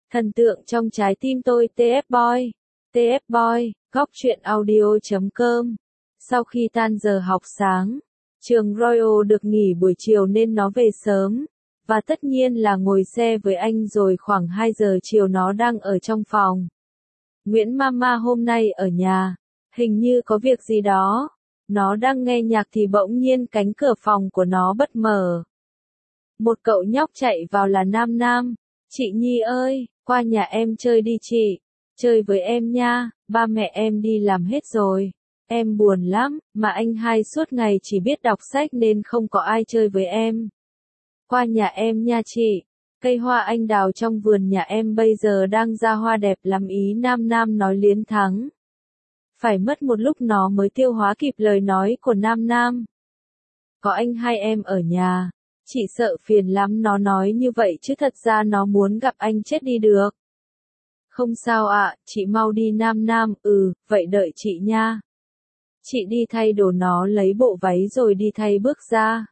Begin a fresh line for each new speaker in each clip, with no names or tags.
Thần tượng trong trái tim tôi TF Boy. TF Boy, góc truyện audio.com. Sau khi tan giờ học sáng, trường Royal được nghỉ buổi chiều nên nó về sớm. Và tất nhiên là ngồi xe với anh rồi khoảng 2 giờ chiều nó đang ở trong phòng. Nguyễn Mama hôm nay ở nhà, hình như có việc gì đó. Nó đang nghe nhạc thì bỗng nhiên cánh cửa phòng của nó bật mở. Một cậu nhóc chạy vào là Nam Nam. Chị Nhi ơi, qua nhà em chơi đi chị. Chơi với em nha, ba mẹ em đi làm hết rồi. Em buồn lắm, mà anh hai suốt ngày chỉ biết đọc sách nên không có ai chơi với em. Qua nhà em nha chị. Cây hoa anh đào trong vườn nhà em bây giờ đang ra hoa đẹp lắm ý Nam Nam nói liến thắng. Phải mất một lúc nó mới tiêu hóa kịp lời nói của Nam Nam. Có anh hai em ở nhà. Chị sợ phiền lắm nó nói như vậy chứ thật ra nó muốn gặp anh chết đi được. Không sao ạ, chị mau đi Nam Nam, vậy đợi chị nha. Chị đi thay đồ nó lấy bộ váy rồi đi thay bước ra.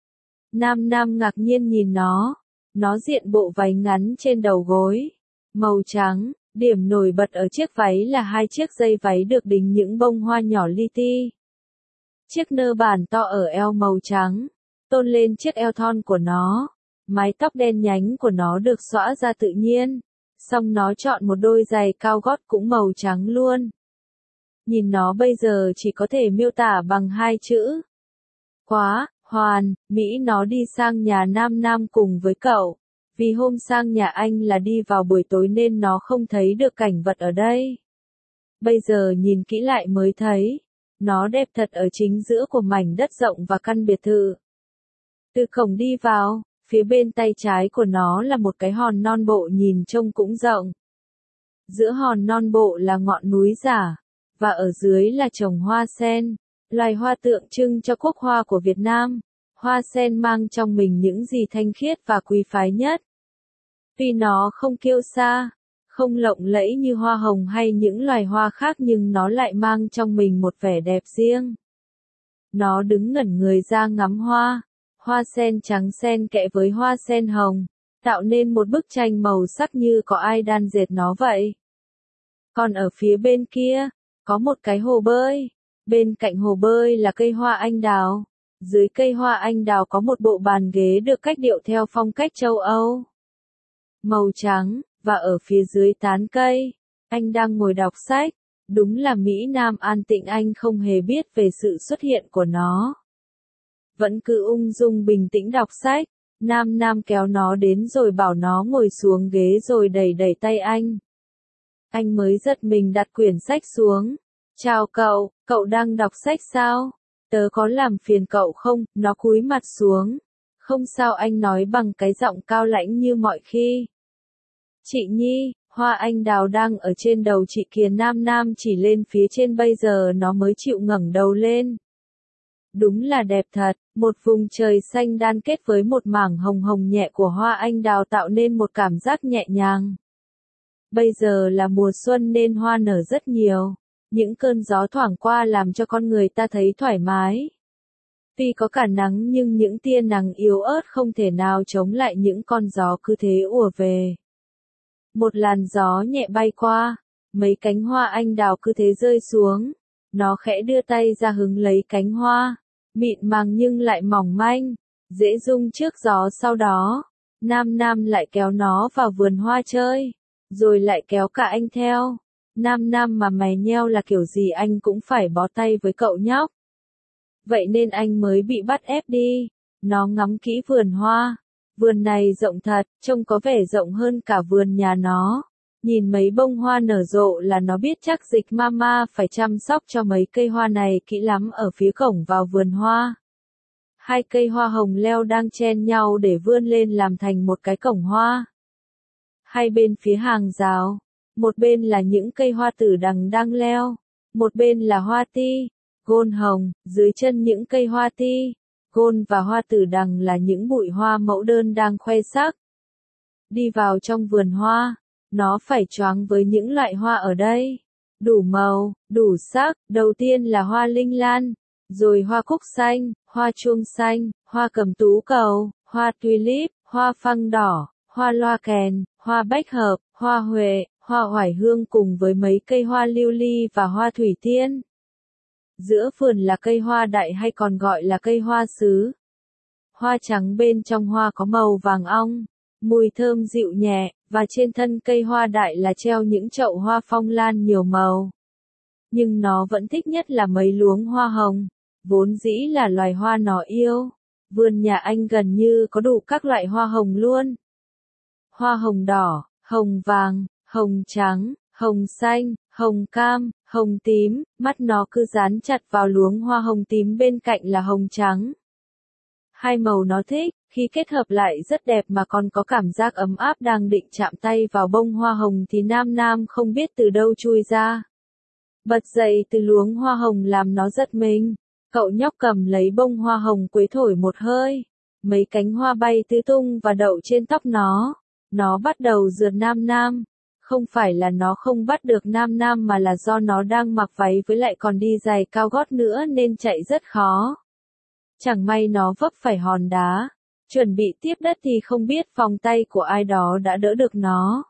Nam Nam ngạc nhiên nhìn nó diện bộ váy ngắn trên đầu gối, màu trắng, điểm nổi bật ở chiếc váy là 2 chiếc dây váy được đính những bông hoa nhỏ li ti. Chiếc nơ bàn to ở eo màu trắng, tôn lên chiếc eo thon của nó, mái tóc đen nhánh của nó được xõa ra tự nhiên, xong nó chọn một đôi giày cao gót cũng màu trắng luôn. Nhìn nó bây giờ chỉ có thể miêu tả bằng 2 chữ. Quá, hoàn, Mỹ nó đi sang nhà Nam Nam cùng với cậu. Vì hôm sang nhà anh là đi vào buổi tối nên nó không thấy được cảnh vật ở đây. Bây giờ nhìn kỹ lại mới thấy, nó đẹp thật ở chính giữa của mảnh đất rộng và căn biệt thự. Từ cổng đi vào, phía bên tay trái của nó là một cái hòn non bộ nhìn trông cũng rộng. Giữa hòn non bộ là ngọn núi giả, và ở dưới là trồng hoa sen, loài hoa tượng trưng cho quốc hoa của Việt Nam. Hoa sen mang trong mình những gì thanh khiết và quý phái nhất. Tuy nó không kiêu sa, không lộng lẫy như hoa hồng hay những loài hoa khác nhưng nó lại mang trong mình một vẻ đẹp riêng. Nó đứng ngẩn người ra ngắm hoa. Hoa sen trắng xen kẽ với hoa sen hồng, tạo nên một bức tranh màu sắc như có ai đan dệt nó vậy. Còn ở phía bên kia, có một cái hồ bơi. Bên cạnh hồ bơi là cây hoa anh đào. Dưới cây hoa anh đào có một bộ bàn ghế được cách điệu theo phong cách châu Âu. Màu trắng, và ở phía dưới tán cây, anh đang ngồi đọc sách. Đúng là Mỹ Nam an tịnh anh không hề biết về sự xuất hiện của nó. Vẫn cứ ung dung bình tĩnh đọc sách, Nam Nam kéo nó đến rồi bảo nó ngồi xuống ghế rồi đẩy đẩy tay anh. Anh mới giật mình đặt quyển sách xuống. Chào cậu đang đọc sách sao? Tớ có làm phiền cậu không? Nó cúi mặt xuống. Không sao anh nói bằng cái giọng cao lãnh như mọi khi. Chị Nhi, hoa anh đào đang ở trên đầu chị kìa Nam Nam chỉ lên phía trên bây giờ nó mới chịu ngẩng đầu lên. Đúng là đẹp thật, một vùng trời xanh đan kết với một mảng hồng hồng nhẹ của hoa anh đào tạo nên một cảm giác nhẹ nhàng. Bây giờ là mùa xuân nên hoa nở rất nhiều. Những cơn gió thoảng qua làm cho con người ta thấy thoải mái. Tuy có cả nắng nhưng những tia nắng yếu ớt không thể nào chống lại những con gió cứ thế ùa về. Một làn gió nhẹ bay qua, mấy cánh hoa anh đào cứ thế rơi xuống. Nó khẽ đưa tay ra hứng lấy cánh hoa, mịn màng nhưng lại mỏng manh, dễ rung trước gió. Sau đó, Nam Nam lại kéo nó vào vườn hoa chơi, rồi lại kéo cả anh theo. Nam Nam mà mày nheo là kiểu gì anh cũng phải bó tay với cậu nhóc. Vậy nên anh mới bị bắt ép đi. Nó ngắm kỹ vườn hoa. Vườn này rộng thật, trông có vẻ rộng hơn cả vườn nhà nó. Nhìn mấy bông hoa nở rộ là nó biết chắc Dịch Mama phải chăm sóc cho mấy cây hoa này kỹ lắm. Ở phía cổng vào vườn hoa, 2 cây hoa hồng leo đang chen nhau để vươn lên làm thành một cái cổng hoa. Hai bên phía hàng rào, một bên là những cây hoa tử đằng đang leo, một bên là hoa ti, gôn hồng, dưới chân những cây hoa ti, gôn và hoa tử đằng là những bụi hoa mẫu đơn đang khoe sắc. Đi vào trong vườn hoa, nó phải choáng với những loại hoa ở đây. Đủ màu, đủ sắc, đầu tiên là hoa linh lan, rồi hoa cúc xanh, hoa chuông xanh, hoa cẩm tú cầu, hoa tulip, hoa phăng đỏ, hoa loa kèn, hoa bách hợp, hoa huệ, hoa oải hương cùng với mấy cây hoa lưu ly và hoa thủy tiên. Giữa vườn là cây hoa đại hay còn gọi là cây hoa sứ. Hoa trắng bên trong hoa có màu vàng ong, mùi thơm dịu nhẹ, và trên thân cây hoa đại là treo những chậu hoa phong lan nhiều màu. Nhưng nó vẫn thích nhất là mấy luống hoa hồng, vốn dĩ là loài hoa nó yêu. Vườn nhà anh gần như có đủ các loại hoa hồng luôn. Hoa hồng đỏ, hồng vàng, hồng trắng, hồng xanh, hồng cam, hồng tím, mắt nó cứ dán chặt vào luống hoa hồng tím bên cạnh là hồng trắng. Hai màu nó thích, khi kết hợp lại rất đẹp mà còn có cảm giác ấm áp đang định chạm tay vào bông hoa hồng thì Nam Nam không biết từ đâu chui ra. Bật dậy từ luống hoa hồng làm nó giật mình. Cậu nhóc cầm lấy bông hoa hồng quế thổi một hơi. Mấy cánh hoa bay tứ tung và đậu trên tóc nó. Nó bắt đầu rượt Nam Nam. Không phải là nó không bắt được Nam Nam mà là do nó đang mặc váy với lại còn đi giày cao gót nữa nên chạy rất khó. Chẳng may nó vấp phải hòn đá. Chuẩn bị tiếp đất thì không biết vòng tay của ai đó đã đỡ được nó.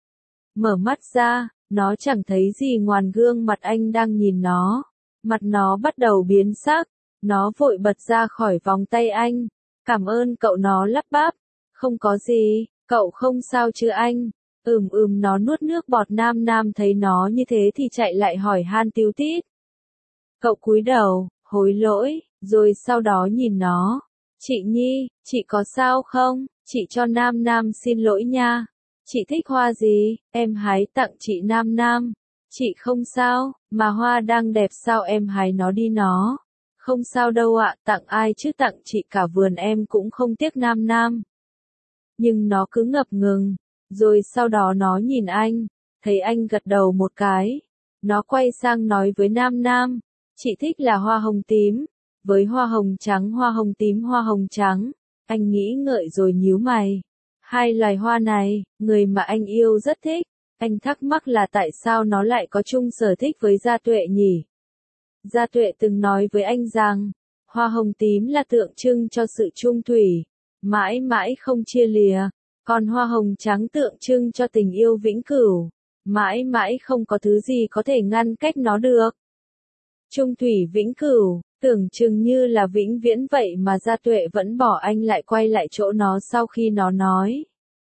Mở mắt ra, nó chẳng thấy gì ngoài gương mặt anh đang nhìn nó. Mặt nó bắt đầu biến sắc, nó vội bật ra khỏi vòng tay anh. Cảm ơn cậu, nó lắp bắp. Không có gì, cậu không sao chứ anh? Nó nuốt nước bọt. Nam Nam thấy nó như thế thì chạy lại hỏi han tíu tít. Cậu cúi đầu, hối lỗi, rồi sau đó nhìn nó. Chị Nhi, chị có sao không? Chị cho Nam Nam xin lỗi nha. Chị thích hoa gì, em hái tặng chị Nam Nam. Chị không sao, mà hoa đang đẹp sao em hái nó đi nó. Không sao đâu ạ, tặng ai chứ, tặng chị cả vườn em cũng không tiếc Nam Nam. Nhưng nó cứ ngập ngừng, rồi sau đó nó nhìn anh, thấy anh gật đầu một cái. Nó quay sang nói với Nam Nam, chị thích là hoa hồng tím, với hoa hồng trắng, hoa hồng tím, hoa hồng trắng. Anh nghĩ ngợi rồi nhíu mày. Hai loài hoa này, người mà anh yêu rất thích. Anh thắc mắc là tại sao nó lại có chung sở thích với Gia Tuệ nhỉ? Gia Tuệ từng nói với anh rằng, hoa hồng tím là tượng trưng cho sự chung thủy, mãi mãi không chia lìa, còn hoa hồng trắng tượng trưng cho tình yêu vĩnh cửu, mãi mãi không có thứ gì có thể ngăn cách nó được. Chung thủy vĩnh cửu, tưởng chừng như là vĩnh viễn vậy mà Gia Tuệ vẫn bỏ anh lại quay lại chỗ nó sau khi nó nói.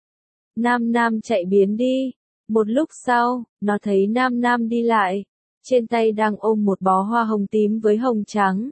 Nam Nam chạy biến đi. Một lúc sau, nó thấy Nam Nam đi lại, trên tay đang ôm một bó hoa hồng tím với hồng trắng.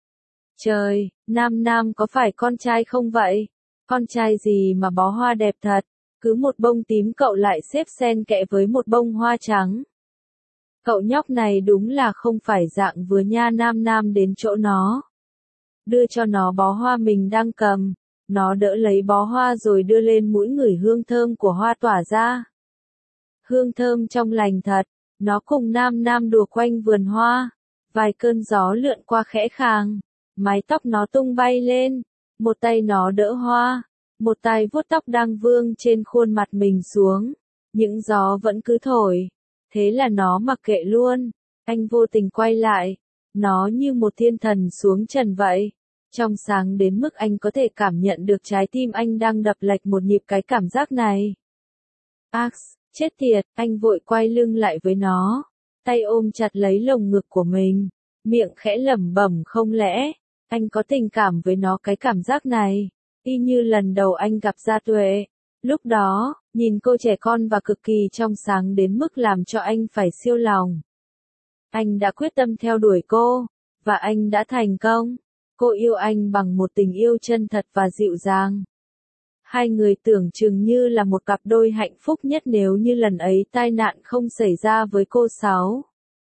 Trời, Nam Nam có phải con trai không vậy? Con trai gì mà bó hoa đẹp thật, cứ một bông tím cậu lại xếp xen kẽ với một bông hoa trắng. Cậu nhóc này đúng là không phải dạng vừa nha. Nam Nam đến chỗ nó, đưa cho nó bó hoa mình đang cầm. Nó đỡ lấy bó hoa rồi đưa lên mũi ngửi hương thơm của hoa tỏa ra. Hương thơm trong lành thật, nó cùng Nam Nam đùa quanh vườn hoa. Vài cơn gió lượn qua khẽ khàng, mái tóc nó tung bay lên, một tay nó đỡ hoa, một tay vuốt tóc đang vương trên khuôn mặt mình xuống. Những gió vẫn cứ thổi, thế là nó mặc kệ luôn. Anh vô tình quay lại, nó như một thiên thần xuống trần vậy. Trong sáng đến mức anh có thể cảm nhận được trái tim anh đang đập lệch một nhịp. Cái cảm giác này. Ax, chết tiệt, anh vội quay lưng lại với nó, tay ôm chặt lấy lồng ngực của mình, miệng khẽ lẩm bẩm không lẽ, anh có tình cảm với nó. Cái cảm giác này, y như lần đầu anh gặp Gia Tuệ. Lúc đó, nhìn cô trẻ con và cực kỳ trong sáng đến mức làm cho anh phải siêu lòng. Anh đã quyết tâm theo đuổi cô, và anh đã thành công. Cô yêu anh bằng một tình yêu chân thật và dịu dàng. Hai người tưởng chừng như là một cặp đôi hạnh phúc nhất nếu như lần ấy tai nạn không xảy ra với cô Sáu.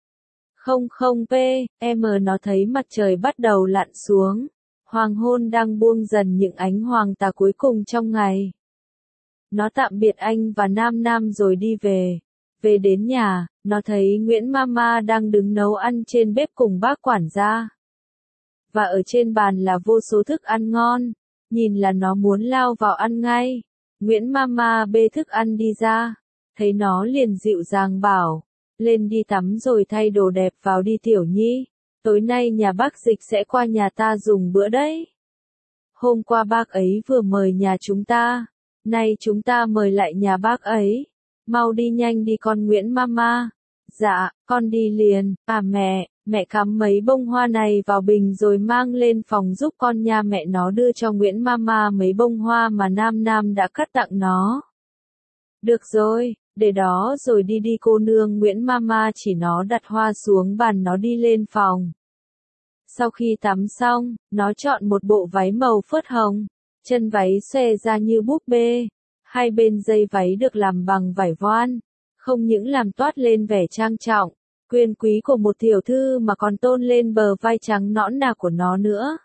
Nó thấy mặt trời bắt đầu lặn xuống. Hoàng hôn đang buông dần những ánh hoàng tà cuối cùng trong ngày. Nó tạm biệt anh và Nam Nam rồi đi về. Về đến nhà, nó thấy Nguyễn Mama đang đứng nấu ăn trên bếp cùng bác quản gia. Và ở trên bàn là vô số thức ăn ngon. Nhìn là nó muốn lao vào ăn ngay. Nguyễn Mama bê thức ăn đi ra. Thấy nó liền dịu dàng bảo. Lên đi tắm rồi thay đồ đẹp vào đi Tiểu Nhi. Tối nay nhà bác Dịch sẽ qua nhà ta dùng bữa đấy. Hôm qua bác ấy vừa mời nhà chúng ta. Nay chúng ta mời lại nhà bác ấy. Mau đi nhanh đi con Nguyễn Mama. Dạ, con đi liền. À mẹ cắm mấy bông hoa này vào bình rồi mang lên phòng giúp con nha. Mẹ nó đưa cho Nguyễn Mama mấy bông hoa mà Nam Nam đã cắt tặng nó. Được rồi, để đó rồi đi cô nương. Nguyễn Mama chỉ nó đặt hoa xuống bàn, nó đi lên phòng. Sau khi tắm xong, nó chọn một bộ váy màu phớt hồng, chân váy xòe ra như búp bê, hai bên dây váy được làm bằng vải voan, không những làm toát lên vẻ trang trọng, quyền quý của một tiểu thư mà còn tôn lên bờ vai trắng nõn nà của nó nữa.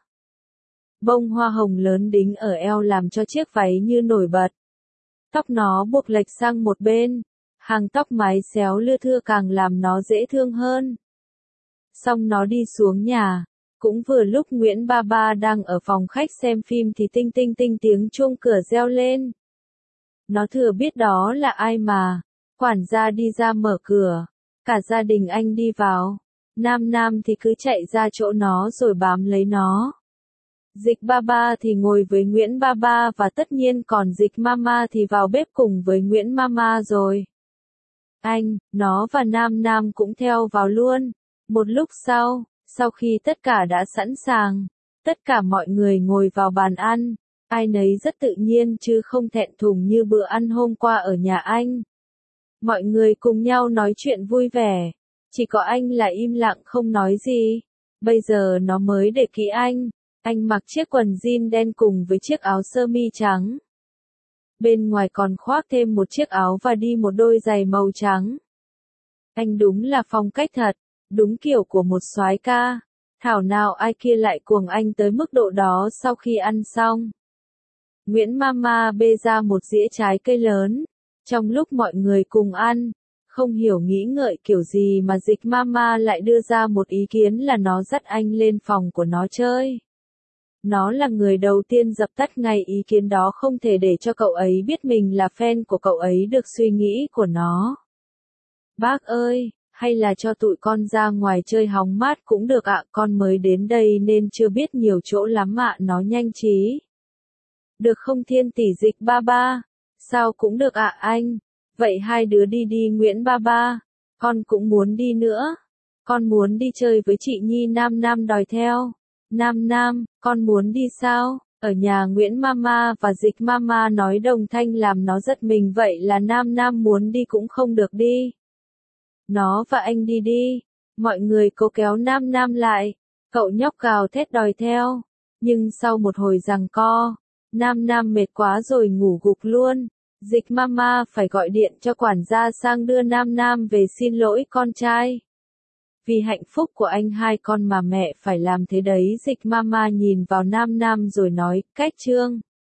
Bông hoa hồng lớn đính ở eo làm cho chiếc váy như nổi bật. Tóc nó buộc lệch sang một bên, hàng tóc mái xéo lưa thưa càng làm nó dễ thương hơn. Xong nó đi xuống nhà, cũng vừa lúc Nguyễn Ba đang ở phòng khách xem phim thì tinh tiếng chuông cửa reo lên. Nó thừa biết đó là ai mà, quản gia đi ra mở cửa, cả gia đình anh đi vào, Nam thì cứ chạy ra chỗ nó rồi bám lấy nó. Dịch Ba thì ngồi với Nguyễn Ba và tất nhiên còn Dịch Mama thì vào bếp cùng với Nguyễn Mama rồi. Anh, nó và Nam cũng theo vào luôn. Một lúc sau khi tất cả đã sẵn sàng, tất cả mọi người ngồi vào bàn ăn, ai nấy rất tự nhiên chứ không thẹn thùng như bữa ăn hôm qua ở nhà anh. Mọi người cùng nhau nói chuyện vui vẻ, chỉ có anh là im lặng không nói gì. Bây giờ nó mới để ý anh mặc chiếc quần jean đen cùng với chiếc áo sơ mi trắng. Bên ngoài còn khoác thêm một chiếc áo và đi một đôi giày màu trắng. Anh đúng là phong cách thật, đúng kiểu của một soái ca. Thảo nào ai kia lại cuồng anh tới mức độ đó. Sau khi ăn xong, Nguyễn Mama bê ra một dĩa trái cây lớn. Trong lúc mọi người cùng ăn, không hiểu nghĩ ngợi kiểu gì mà Dịch Mama lại đưa ra một ý kiến là nó dắt anh lên phòng của nó chơi. Nó là người đầu tiên dập tắt ngay ý kiến đó, không thể để cho cậu ấy biết mình là fan của cậu ấy được suy nghĩ của nó. Bác ơi, hay là cho tụi con ra ngoài chơi hóng mát cũng được ạ, con mới đến đây nên chưa biết nhiều chỗ lắm ạ, nó nhanh trí. Được không Thiên tỷ? Dịch Ba, sao cũng được ạ anh. Vậy hai đứa đi Nguyễn Ba, con cũng muốn đi nữa. Con muốn đi chơi với chị Nhi. Nam đòi theo. Nam, con muốn đi sao? Ở nhà Nguyễn Mama và Dịch Mama nói đồng thanh làm nó giật mình, vậy là Nam muốn đi cũng không được đi. Nó và anh đi. Mọi người cố kéo Nam lại. Cậu nhóc gào thét đòi theo. Nhưng sau một hồi giằng co, Nam mệt quá rồi ngủ gục luôn. Dịch Mama phải gọi điện cho quản gia sang đưa Nam về xin lỗi con trai. Vì hạnh phúc của anh hai con mà mẹ phải làm thế đấy. Dịch Mama nhìn vào Nam rồi nói, cách trương.